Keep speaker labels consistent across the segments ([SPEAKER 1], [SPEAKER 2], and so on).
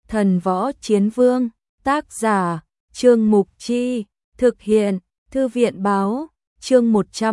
[SPEAKER 1] Thần Võ Chiến Vương, tác giả, Trương Mục Chi, thực hiện, Thư viện Báo, chương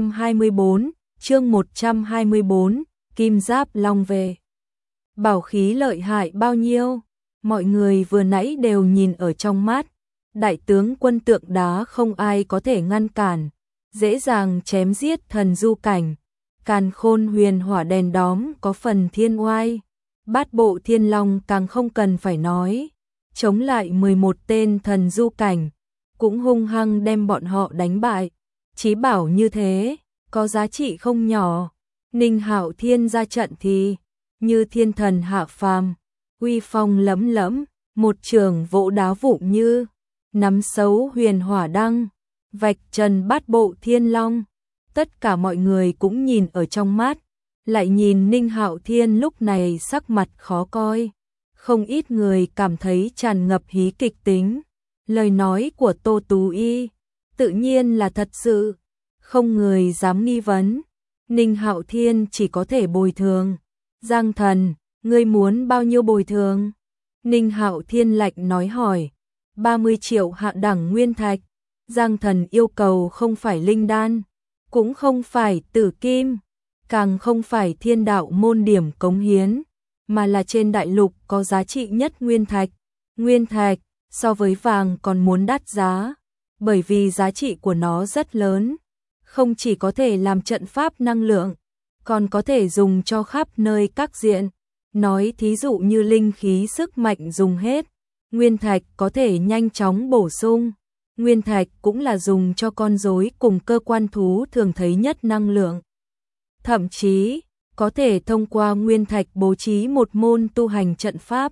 [SPEAKER 1] 124, Kim Giáp Long về. Bảo khí lợi hại bao nhiêu, mọi người vừa nãy đều nhìn ở trong mắt, đại tướng quân tượng đá không ai có thể ngăn cản, dễ dàng chém giết thần du cảnh, càn khôn huyền hỏa đèn đóm có phần thiên oai, bát bộ thiên long càng không cần phải nói, chống lại 11 tên thần du cảnh, cũng hung hăng đem bọn họ đánh bại, chí bảo như thế, có giá trị không nhỏ. Ninh Hạo Thiên ra trận thì như thiên thần hạ phàm, uy phong lẫm lẫm, một trường vỗ đá vụn như nắm sấu huyền hỏa đăng, vạch trần bát bộ thiên long. Tất cả mọi người cũng nhìn ở trong mắt, lại nhìn Ninh Hạo Thiên lúc này sắc mặt khó coi. Không ít người cảm thấy tràn ngập hí kịch tính. Lời nói của Tô Tú Y tự nhiên là thật sự, không người dám nghi vấn. Ninh Hạo Thiên chỉ có thể bồi thường. Giang Thần, ngươi muốn bao nhiêu bồi thường? Ninh Hạo Thiên lạnh nói hỏi. 30 triệu hạ đẳng nguyên thạch. Giang Thần yêu cầu không phải linh đan, cũng không phải tử kim, càng không phải thiên đạo môn điểm cống hiến, mà là trên đại lục có giá trị nhất nguyên thạch. Nguyên thạch so với vàng còn muốn đắt giá, bởi vì giá trị của nó rất lớn, không chỉ có thể làm trận pháp năng lượng, còn có thể dùng cho khắp nơi các diện. Nói thí dụ như linh khí sức mạnh dùng hết, nguyên thạch có thể nhanh chóng bổ sung. Nguyên thạch cũng là dùng cho con rối cùng cơ quan thú thường thấy nhất năng lượng. Thậm chí, có thể thông qua nguyên thạch bố trí một môn tu hành trận pháp.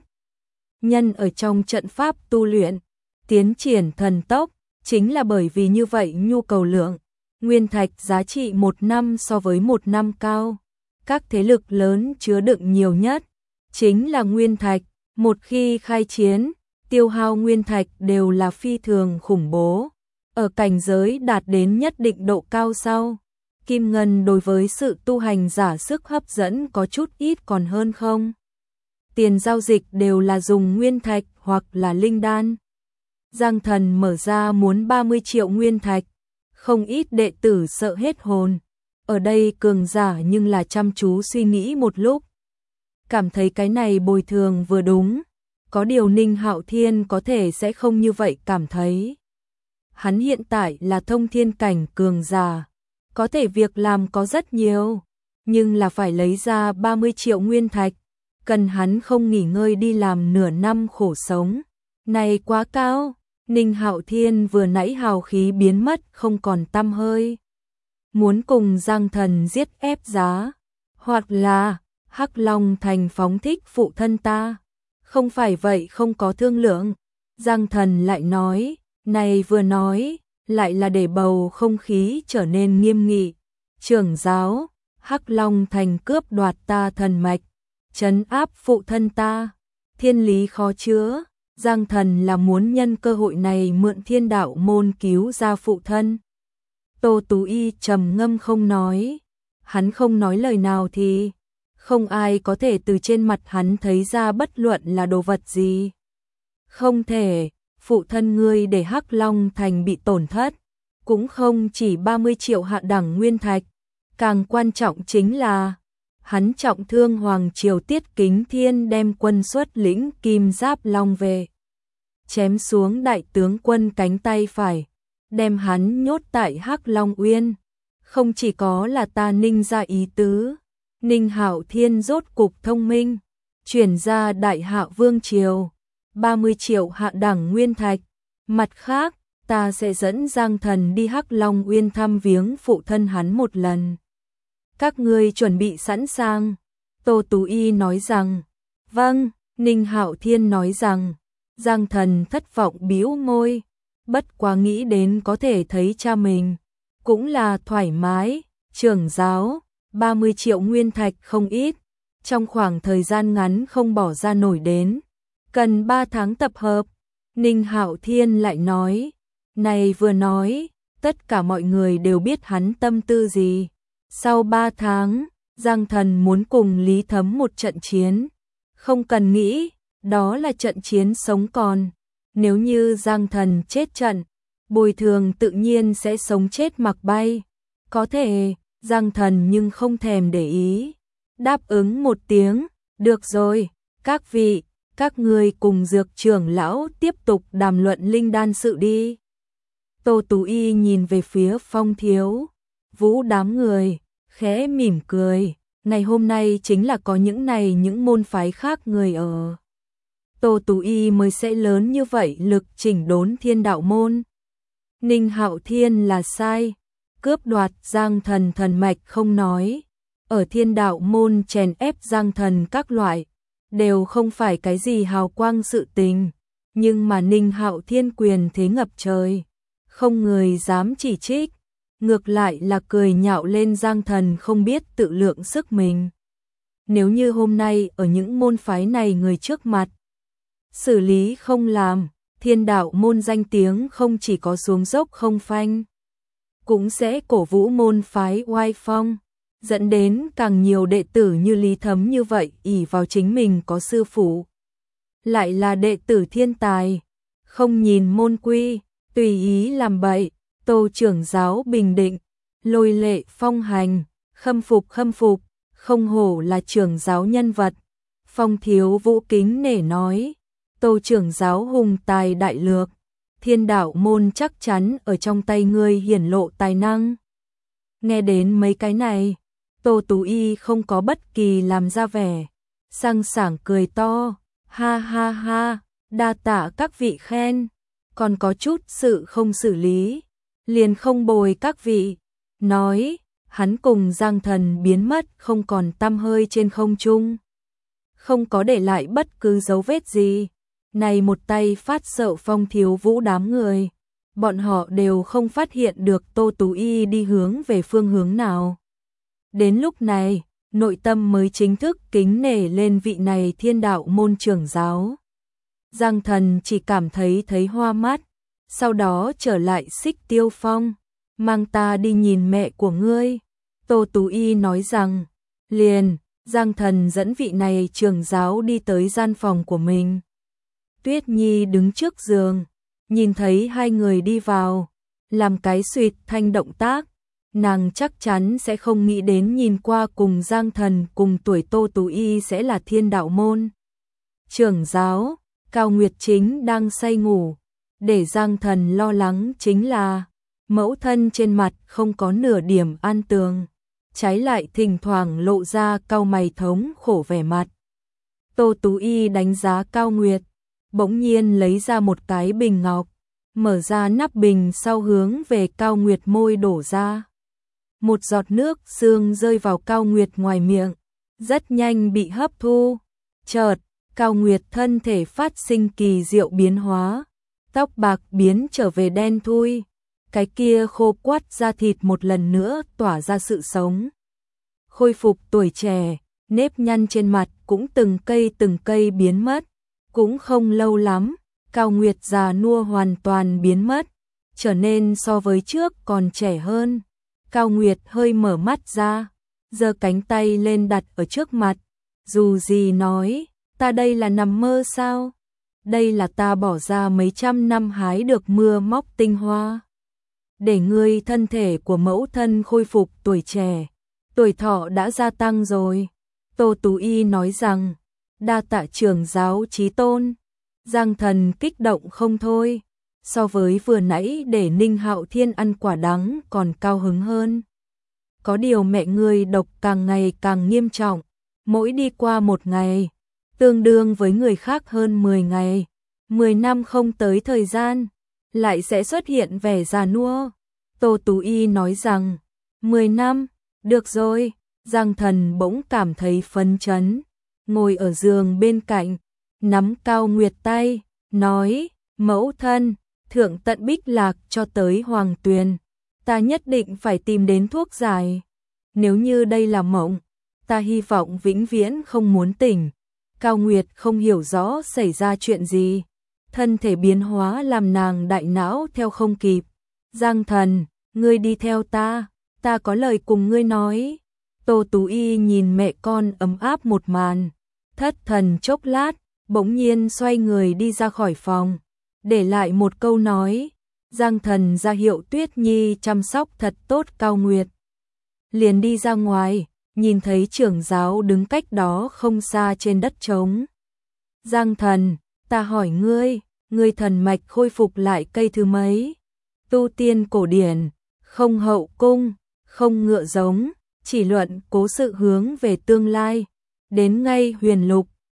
[SPEAKER 1] Nhân ở trong trận pháp tu luyện, tiến triển thần tốc, chính là bởi vì như vậy nhu cầu lượng. Nguyên thạch giá trị 1 năm so với 1 năm cao. Các thế lực lớn chứa đựng nhiều nhất, chính là nguyên thạch. Một khi khai chiến, tiêu hao nguyên thạch đều là phi thường khủng bố. Ở cảnh giới đạt đến nhất định độ cao sau, kim ngân đối với sự tu hành giả sức hấp dẫn có chút ít còn hơn không. Tiền giao dịch đều là dùng nguyên thạch hoặc là linh đan. Giang Thần mở ra muốn 30 triệu nguyên thạch, không ít đệ tử sợ hết hồn. Ở đây cường giả nhưng là chăm chú suy nghĩ một lúc, cảm thấy cái này bồi thường vừa đúng. Có điều Ninh Hạo Thiên có thể sẽ không như vậy cảm thấy. Hắn hiện tại là thông thiên cảnh cường giả, có thể việc làm có rất nhiều, nhưng là phải lấy ra 30 triệu nguyên thạch, cần hắn không nghỉ ngơi đi làm nửa năm khổ sống. Này quá cao, Ninh Hạo Thiên vừa nãy hào khí biến mất không còn tăm hơi. Muốn cùng Giang Thần giết ép giá, hoặc là Hắc Long Thành phóng thích phụ thân ta. Không phải vậy không có thương lượng. Giang Thần lại nói, này vừa nói, lại là để bầu không khí trở nên nghiêm nghị. Trưởng giáo, Hắc Long Thành cướp đoạt ta thần mạch, trấn áp phụ thân ta, thiên lý khó chữa. Giang Thần là muốn nhân cơ hội này mượn thiên đạo môn cứu ra phụ thân. Tô Tú Y trầm ngâm không nói, hắn không nói lời nào thì không ai có thể từ trên mặt hắn thấy ra bất luận là đồ vật gì. Không thể, phụ thân ngươi để Hắc Long Thành bị tổn thất, cũng không chỉ 30 triệu hạ đẳng nguyên thạch, càng quan trọng chính là hắn trọng thương Hoàng Triều Tiết Kính Thiên đem quân xuất lĩnh Kim Giáp Long về, chém xuống đại tướng quân cánh tay phải, đem hắn nhốt tại Hắc Long Uyên. Không chỉ có là ta Ninh ra ý tứ, Ninh Hạo Thiên rốt cục thông minh, chuyển ra Đại Hạ Vương Triều, 30 triệu hạ đẳng nguyên thạch. Mặt khác, ta sẽ dẫn Giang Thần đi Hắc Long Uyên thăm viếng phụ thân hắn một lần. Các ngươi chuẩn bị sẵn sàng? Tô Tú Y nói rằng, vâng. Ninh Hạo Thiên nói rằng, Giang Thần thất vọng bĩu môi, bất quá nghĩ đến có thể thấy cha mình, cũng là thoải mái. Trưởng giáo, 30 triệu nguyên thạch không ít, trong khoảng thời gian ngắn không bỏ ra nổi đến, cần 3 tháng tập hợp. Ninh Hạo Thiên lại nói, này vừa nói, tất cả mọi người đều biết hắn tâm tư gì. Sau 3 tháng, Giang Thần muốn cùng Lý Thấm một trận chiến, không cần nghĩ, đó là trận chiến sống còn. Nếu như Giang Thần chết trận, bồi thường tự nhiên sẽ sống chết mặc bay. Có thể, Giang Thần nhưng không thèm để ý. Đáp ứng một tiếng, được rồi, các vị, các người cùng Dược trưởng lão tiếp tục đàm luận linh đan sự đi. Tô Tú Y nhìn về phía Phong Thiếu Vũ đám người, khẽ mỉm cười, ngày hôm nay chính là có những môn phái khác người ở Tô Tú Y mới sẽ lớn như vậy lực chỉnh đốn Thiên Đạo môn. Ninh Hạo Thiên là sai, cướp đoạt Giang Thần thần mạch không nói, ở Thiên Đạo môn chèn ép Giang Thần các loại, đều không phải cái gì hào quang sự tình, nhưng mà Ninh Hạo Thiên quyền thế ngập trời, không người dám chỉ trích, ngược lại là cười nhạo lên Giang Thần không biết tự lượng sức mình. Nếu như hôm nay ở những môn phái này người trước mặt xử lý không làm, Thiên Đạo môn danh tiếng không chỉ có xuống dốc không phanh, cũng sẽ cổ vũ môn phái oai phong, dẫn đến càng nhiều đệ tử như Lý Thấm như vậy ỷ vào chính mình có sư phụ, lại là đệ tử thiên tài, không nhìn môn quy, tùy ý làm bậy. Tô trưởng giáo bình định, lôi lệ phong hành, khâm phục, không hổ là trưởng giáo nhân vật. Phong Thiếu Vũ kính nể nói, Tô trưởng giáo hùng tài đại lược, Thiên Đạo môn chắc chắn ở trong tay ngươi hiển lộ tài năng. Nghe đến mấy cái này, Tô Tú Y không có bất kỳ làm ra vẻ, sang sảng cười to, ha ha ha, đa tạ các vị khen, còn có chút sự không xử lý, liền không bồi các vị. Nói, hắn cùng Giang Thần biến mất không còn tăm hơi trên không trung, không có để lại bất cứ dấu vết gì. Này một tay phát sợ Phong Thiếu Vũ đám người, bọn họ đều không phát hiện được Tô Tú Y đi hướng về phương hướng nào. Đến lúc này, nội tâm mới chính thức kính nể lên vị này Thiên Đạo môn trưởng giáo. Giang Thần chỉ cảm thấy hoa mắt, sau đó trở lại Xích Tiêu Phong, mang ta đi nhìn mẹ của ngươi. Tô Tú Y nói rằng, liền, Giang Thần dẫn vị này trưởng giáo đi tới gian phòng của mình. Tuyết Nhi đứng trước giường, nhìn thấy hai người đi vào, làm cái xuyệt thanh động tác, nàng chắc chắn sẽ không nghĩ đến nhìn qua cùng Giang Thần cùng tuổi Tô Tú Y sẽ là Thiên Đạo môn trưởng giáo. Cao Nguyệt Chính đang say ngủ, để Giang Thần lo lắng chính là mẫu thân trên mặt không có nửa điểm an tường, trái lại thỉnh thoảng lộ ra cau mày thống khổ vẻ mặt. Tô Tú Y đánh giá Cao Nguyệt, bỗng nhiên lấy ra một cái bình ngọc, mở ra nắp bình sau hướng về Cao Nguyệt môi đổ ra. Một giọt nước sương rơi vào Cao Nguyệt ngoài miệng, rất nhanh bị hấp thu. Chợt, Cao Nguyệt thân thể phát sinh kỳ diệu biến hóa, tóc bạc biến trở về đen thui, cái kia khô quắt da thịt một lần nữa tỏa ra sự sống. Khôi phục tuổi trẻ, nếp nhăn trên mặt cũng từng cây biến mất, cũng không lâu lắm, Cao Nguyệt già nua hoàn toàn biến mất, trở nên so với trước còn trẻ hơn. Cao Nguyệt hơi mở mắt ra, giơ cánh tay lên đặt ở trước mặt, dù gì nói, ta đây là nằm mơ sao? Đây là ta bỏ ra mấy trăm năm hái được mưa móc tinh hoa. Để ngươi thân thể của mẫu thân khôi phục tuổi trẻ, tuổi thọ đã gia tăng rồi. Tô Tú Y nói rằng, đa tạ trưởng giáo chí tôn. Giang Thần kích động không thôi, so với vừa nãy để Ninh Hạo Thiên ăn quả đắng còn cao hứng hơn. Có điều mẹ ngươi độc càng ngày càng nghiêm trọng, mỗi đi qua một ngày, tương đương với người khác hơn 10 ngày, 10 năm không tới thời gian, lại sẽ xuất hiện vẻ già nua. Tô Tú Y nói rằng, 10 năm, được rồi. Giang Thần bỗng cảm thấy phấn chấn, ngồi ở giường bên cạnh, nắm Cao Nguyệt tay, nói, mẫu thân, thượng tận Bích Lạc cho tới Hoàng Tuyền, ta nhất định phải tìm đến thuốc giải. Nếu như đây là mộng, ta hy vọng vĩnh viễn không muốn tỉnh. Cao Nguyệt không hiểu rõ xảy ra chuyện gì, thân thể biến hóa làm nàng đại não theo không kịp. Giang Thần, ngươi đi theo ta có lời cùng ngươi nói. Tô Tú Y nhìn mẹ con ấm áp một màn, thất thần chốc lát, bỗng nhiên xoay người đi ra khỏi phòng, để lại một câu nói, Giang Thần ra hiệu Tuyết Nhi chăm sóc thật tốt Cao Nguyệt. Liền đi ra ngoài, nhìn thấy trưởng giáo đứng cách đó không xa trên đất trống. Giang Thần, ta hỏi ngươi thần mạch khôi phục lại cây thứ mấy? Tu tiên cổ điển, không hậu cung, không ngựa giống, chỉ luận cố sự hướng về tương lai, đến ngay huyền lục,